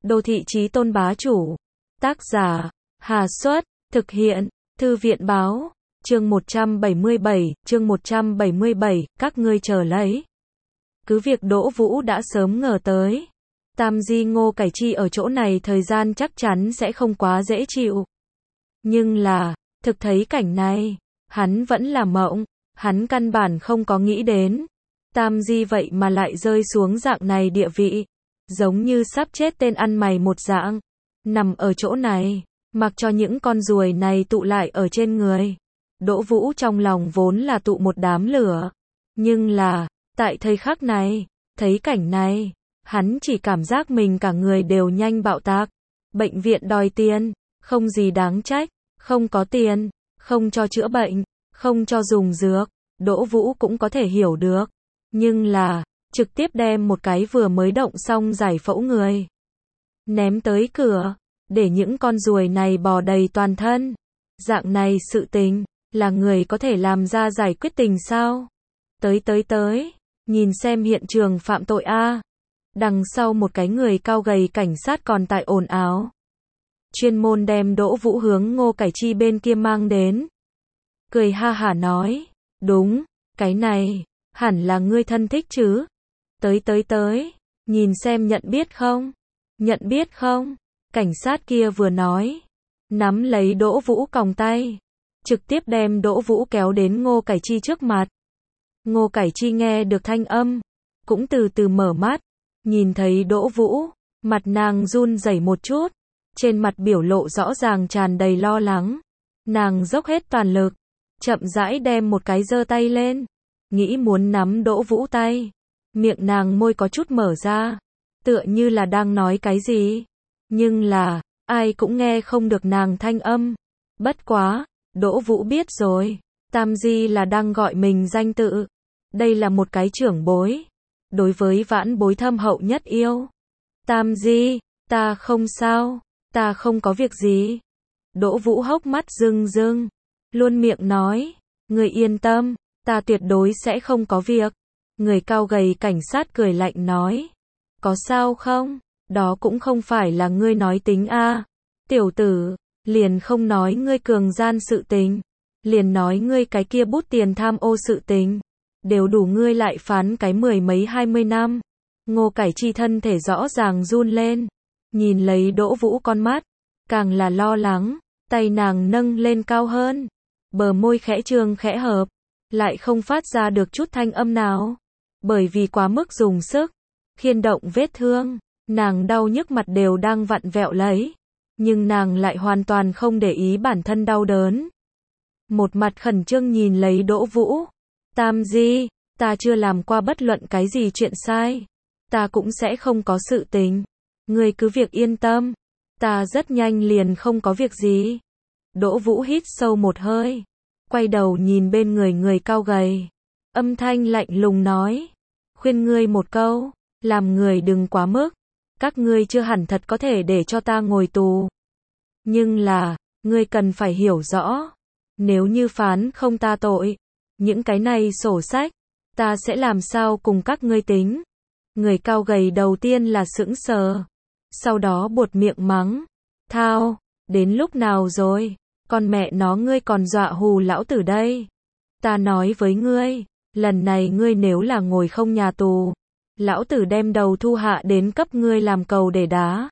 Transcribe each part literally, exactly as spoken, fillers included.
Đô thị chí tôn bá chủ. Tác giả, Hà Xuất, thực hiện, Thư viện báo, chương một trăm bảy mươi bảy, chương một trăm bảy mươi bảy, các ngươi chờ lấy. Cứ việc Đỗ Vũ đã sớm ngờ tới. Tam Di Ngô Cải Chi ở chỗ này thời gian chắc chắn sẽ không quá dễ chịu. Nhưng là, thực thấy cảnh này, hắn vẫn là mộng, hắn căn bản không có nghĩ đến. Tam Di vậy mà lại rơi xuống dạng này địa vị, giống như sắp chết tên ăn mày một dạng, nằm ở chỗ này, mặc cho những con ruồi này tụ lại ở trên người. Đỗ Vũ trong lòng vốn là tụ một đám lửa, nhưng là, tại thời khắc này, thấy cảnh này, hắn chỉ cảm giác mình cả người đều nhanh bạo tạc. Bệnh viện đòi tiền, không gì đáng trách, không có tiền, không cho chữa bệnh, không cho dùng dược, Đỗ Vũ cũng có thể hiểu được. Nhưng là, trực tiếp đem một cái vừa mới động xong giải phẫu người ném tới cửa, để những con ruồi này bò đầy toàn thân. Dạng này sự tình, là người có thể làm ra giải quyết tình sao? Tới tới tới, nhìn xem hiện trường phạm tội a. Đằng sau một cái người cao gầy cảnh sát còn tại ồn ào. Chuyên môn đem Đỗ Vũ hướng Ngô Cải Chi bên kia mang đến. Cười ha hả nói, đúng, cái này, hẳn là ngươi thân thích chứ? Tới tới tới, nhìn xem nhận biết không? Nhận biết không? Cảnh sát kia vừa nói, nắm lấy Đỗ Vũ còng tay, trực tiếp đem Đỗ Vũ kéo đến Ngô Cải Chi trước mặt. Ngô Cải Chi nghe được thanh âm, cũng từ từ mở mắt, nhìn thấy Đỗ Vũ, mặt nàng run rẩy một chút, trên mặt biểu lộ rõ ràng tràn đầy lo lắng. Nàng dốc hết toàn lực, chậm rãi đem một cái giơ tay lên, nghĩ muốn nắm Đỗ Vũ tay. Miệng nàng môi có chút mở ra, tựa như là đang nói cái gì, nhưng là, ai cũng nghe không được nàng thanh âm. Bất quá, Đỗ Vũ biết rồi, Tam Di là đang gọi mình danh tự. Đây là một cái trưởng bối, đối với vãn bối thâm hậu nhất yêu. Tam Di, ta không sao, ta không có việc gì. Đỗ Vũ hốc mắt rưng rưng, luôn miệng nói, người yên tâm, ta tuyệt đối sẽ không có việc. Người cao gầy cảnh sát cười lạnh nói, có sao không? Đó cũng không phải là ngươi nói tính a. Tiểu tử, liền không nói ngươi cường gian sự tình, liền nói ngươi cái kia bút tiền tham ô sự tình, đều đủ ngươi lại phán cái mười mấy hai mươi năm. Ngô Cải Chi thân thể rõ ràng run lên, nhìn lấy Đỗ Vũ con mắt, càng là lo lắng, tay nàng nâng lên cao hơn, bờ môi khẽ trương khẽ hợp, lại không phát ra được chút thanh âm nào, bởi vì quá mức dùng sức, khiên động vết thương, nàng đau nhức mặt đều đang vặn vẹo lấy, nhưng nàng lại hoàn toàn không để ý bản thân đau đớn. Một mặt khẩn trương nhìn lấy Đỗ Vũ, Tam Di, ta chưa làm qua bất luận cái gì chuyện sai, ta cũng sẽ không có sự tình, ngươi cứ việc yên tâm, ta rất nhanh liền không có việc gì. Đỗ Vũ hít sâu một hơi, quay đầu nhìn bên người người cao gầy, âm thanh lạnh lùng nói, khuyên ngươi một câu, làm người đừng quá mức, các ngươi chưa hẳn thật có thể để cho ta ngồi tù. Nhưng là, ngươi cần phải hiểu rõ, nếu như phán không ta tội, những cái này sổ sách, ta sẽ làm sao cùng các ngươi tính. Người cao gầy đầu tiên là sững sờ, sau đó buột miệng mắng, thao, đến lúc nào rồi, con mẹ nó ngươi còn dọa hù lão tử đây. Ta nói với ngươi, lần này ngươi nếu là ngồi không nhà tù, lão tử đem đầu thu hạ đến cấp ngươi làm cầu để đá.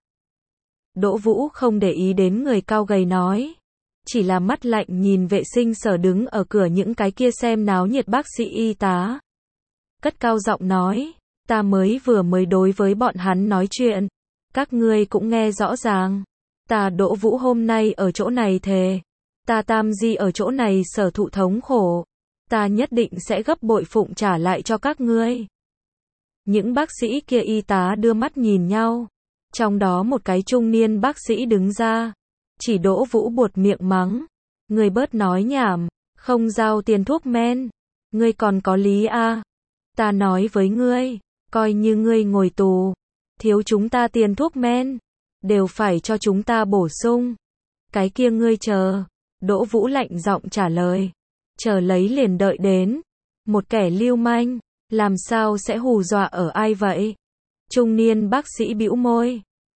Đỗ Vũ không để ý đến người cao gầy nói, chỉ là mắt lạnh nhìn vệ sinh sở đứng ở cửa những cái kia xem náo nhiệt bác sĩ y tá. Cất cao giọng nói, ta mới vừa mới đối với bọn hắn nói chuyện, các ngươi cũng nghe rõ ràng. Ta Đỗ Vũ hôm nay ở chỗ này thề, ta Tam Di ở chỗ này sở thụ thống khổ, ta nhất định sẽ gấp bội phụng trả lại cho các ngươi. Những bác sĩ kia y tá đưa mắt nhìn nhau, trong đó một cái trung niên bác sĩ đứng ra, chỉ Đỗ Vũ buột miệng mắng, ngươi bớt nói nhảm, không giao tiền thuốc men, ngươi còn có lý a. Ta nói với ngươi, coi như ngươi ngồi tù, thiếu chúng ta tiền thuốc men, đều phải cho chúng ta bổ sung. Cái kia ngươi chờ. Đỗ Vũ lạnh giọng trả lời, chờ lấy liền đợi đến. Một kẻ lưu manh, làm sao sẽ hù dọa ở ai vậy? Trung niên bác sĩ bĩu môi,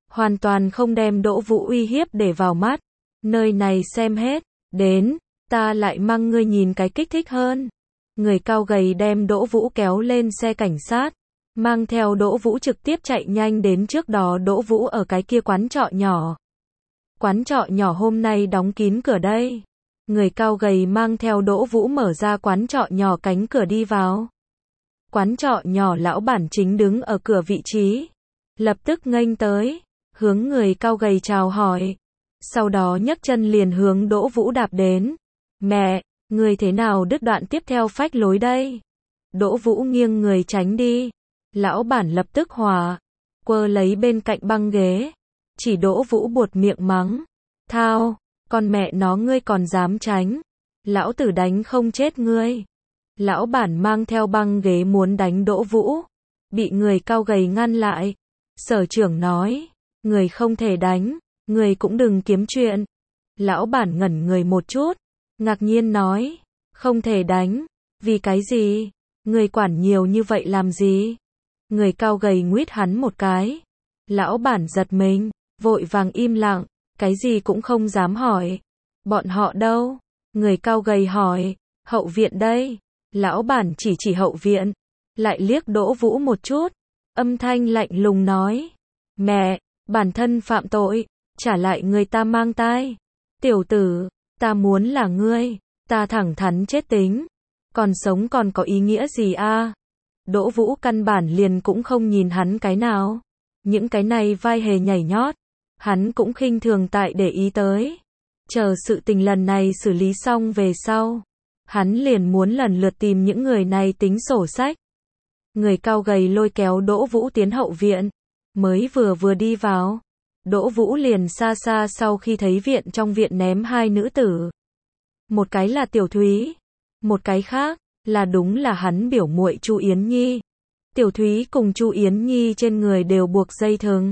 hoàn toàn không đem Đỗ Vũ uy hiếp để vào mắt. Nơi này xem hết, đến, ta lại mang ngươi nhìn cái kích thích hơn. Người cao gầy đem Đỗ Vũ kéo lên xe cảnh sát, mang theo Đỗ Vũ trực tiếp chạy nhanh đến trước đó Đỗ Vũ ở cái kia quán trọ nhỏ. Quán trọ nhỏ hôm nay đóng kín cửa đây. Người cao gầy mang theo Đỗ Vũ mở ra quán trọ nhỏ cánh cửa đi vào. Quán trọ nhỏ lão bản chính đứng ở cửa vị trí. Lập tức nghênh tới, hướng người cao gầy chào hỏi. Sau đó nhấc chân liền hướng Đỗ Vũ đạp đến. Mẹ, người thế nào đứt đoạn tiếp theo phách lối đây? Đỗ Vũ nghiêng người tránh đi. Lão bản lập tức hòa, quơ lấy bên cạnh băng ghế. Chỉ Đỗ Vũ buột miệng mắng. Thao, con mẹ nó ngươi còn dám tránh. Lão tử đánh không chết ngươi. Lão bản mang theo băng ghế muốn đánh Đỗ Vũ. Bị người cao gầy ngăn lại. Sở trưởng nói, người không thể đánh, người cũng đừng kiếm chuyện. Lão bản ngẩn người một chút, ngạc nhiên nói, không thể đánh, vì cái gì? Người quản nhiều như vậy làm gì? Người cao gầy nguýt hắn một cái. Lão bản giật mình, vội vàng im lặng, cái gì cũng không dám hỏi. Bọn họ đâu? Người cao gầy hỏi, hậu viện đây. Lão bản chỉ chỉ hậu viện, lại liếc Đỗ Vũ một chút, âm thanh lạnh lùng nói, mẹ, bản thân phạm tội, trả lại người ta mang tai. Tiểu tử, ta muốn là ngươi, ta thẳng thắn chết tính, còn sống còn có ý nghĩa gì a? Đỗ Vũ căn bản liền cũng không nhìn hắn cái nào. Những cái này vai hề nhảy nhót, hắn cũng khinh thường tại để ý tới. Chờ sự tình lần này xử lý xong về sau, hắn liền muốn lần lượt tìm những người này tính sổ sách. Người cao gầy lôi kéo Đỗ Vũ tiến hậu viện, mới vừa vừa đi vào, Đỗ Vũ liền xa xa sau khi thấy viện trong viện ném hai nữ tử. Một cái là Tiểu Thúy, một cái khác là đúng là hắn biểu muội Chu Yến Nhi. Tiểu Thúy cùng Chu Yến Nhi trên người đều buộc dây thừng.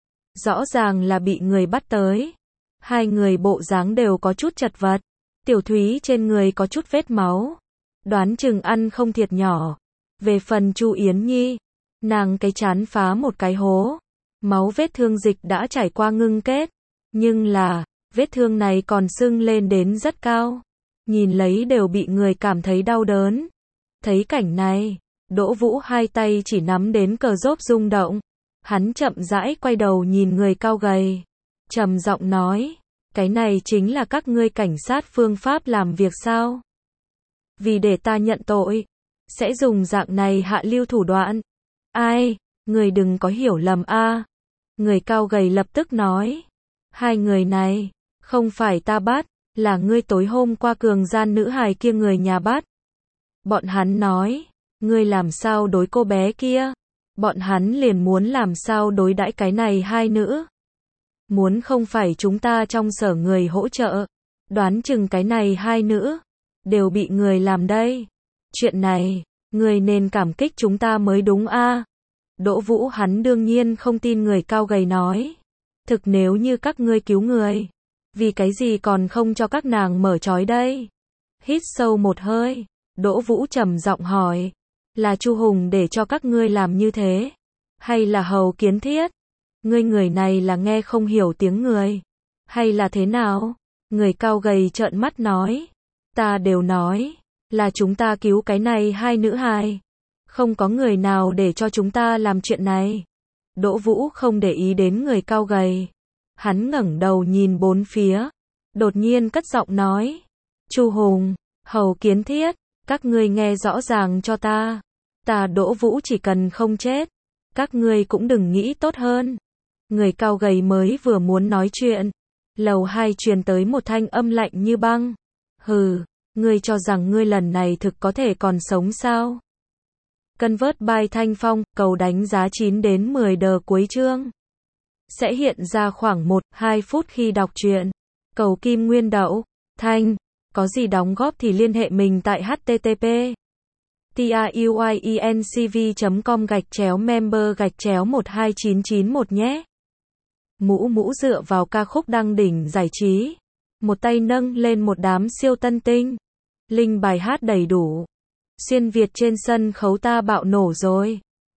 Rõ ràng là bị người bắt tới. Hai người bộ dáng đều có chút chật vật. Tiểu Thúy trên người có chút vết máu, đoán chừng ăn không thiệt nhỏ. Về phần Chu Yến Nhi, nàng cái trán phá một cái hố, máu vết thương dịch đã trải qua ngưng kết, nhưng là, vết thương này còn sưng lên đến rất cao, nhìn lấy đều bị người cảm thấy đau đớn. Thấy cảnh này, Đỗ Vũ hai tay chỉ nắm đến cờ rốp rung động, hắn chậm rãi quay đầu nhìn người cao gầy, trầm giọng nói, cái này chính là các ngươi cảnh sát phương pháp làm việc sao? Vì để ta nhận tội, sẽ dùng dạng này hạ lưu thủ đoạn. Ai, người đừng có hiểu lầm a. Người cao gầy lập tức nói, hai người này, không phải ta bắt, là ngươi tối hôm qua cường gian nữ hài kia người nhà bắt. Bọn hắn nói, ngươi làm sao đối cô bé kia, bọn hắn liền muốn làm sao đối đãi cái này hai nữ. Muốn không phải chúng ta trong sở người hỗ trợ, đoán chừng cái này hai nữ, đều bị người làm đây. Chuyện này, người nên cảm kích chúng ta mới đúng a. Đỗ Vũ hắn đương nhiên không tin người cao gầy nói. Thực nếu như các ngươi cứu người, vì cái gì còn không cho các nàng mở trói đây? Hít sâu một hơi, Đỗ Vũ trầm giọng hỏi, là Chu Hùng để cho các ngươi làm như thế? Hay là Hầu Kiến Thiết? Ngươi người này là nghe không hiểu tiếng người? Hay là thế nào? Người cao gầy trợn mắt nói, ta đều nói, là chúng ta cứu cái này hai nữ hài. Không có người nào để cho chúng ta làm chuyện này. Đỗ Vũ không để ý đến người cao gầy. Hắn ngẩng đầu nhìn bốn phía. Đột nhiên cất giọng nói. Chu Hùng, Hầu Kiến Thiết, các ngươi nghe rõ ràng cho ta. Ta Đỗ Vũ chỉ cần không chết, các ngươi cũng đừng nghĩ tốt hơn. Người cao gầy mới vừa muốn nói chuyện. Lầu hai truyền tới một thanh âm lạnh như băng. Hừ, ngươi cho rằng ngươi lần này thực có thể còn sống sao? Convert by Thanh Phong, cầu đánh giá chín đến mười đờ cuối chương. Sẽ hiện ra khoảng một đến hai phút khi đọc truyện. Cầu kim nguyên đậu, Thanh, có gì đóng góp thì liên hệ mình tại http truyencv chấm com gạch chéo member gạch chéo một hai chín chín một nhé. Mũ mũ dựa vào ca khúc đăng đỉnh giải trí. Một tay nâng lên một đám siêu tân tinh. Linh bài hát đầy đủ. Xuyên Việt trên sân khấu ta bạo nổ rồi.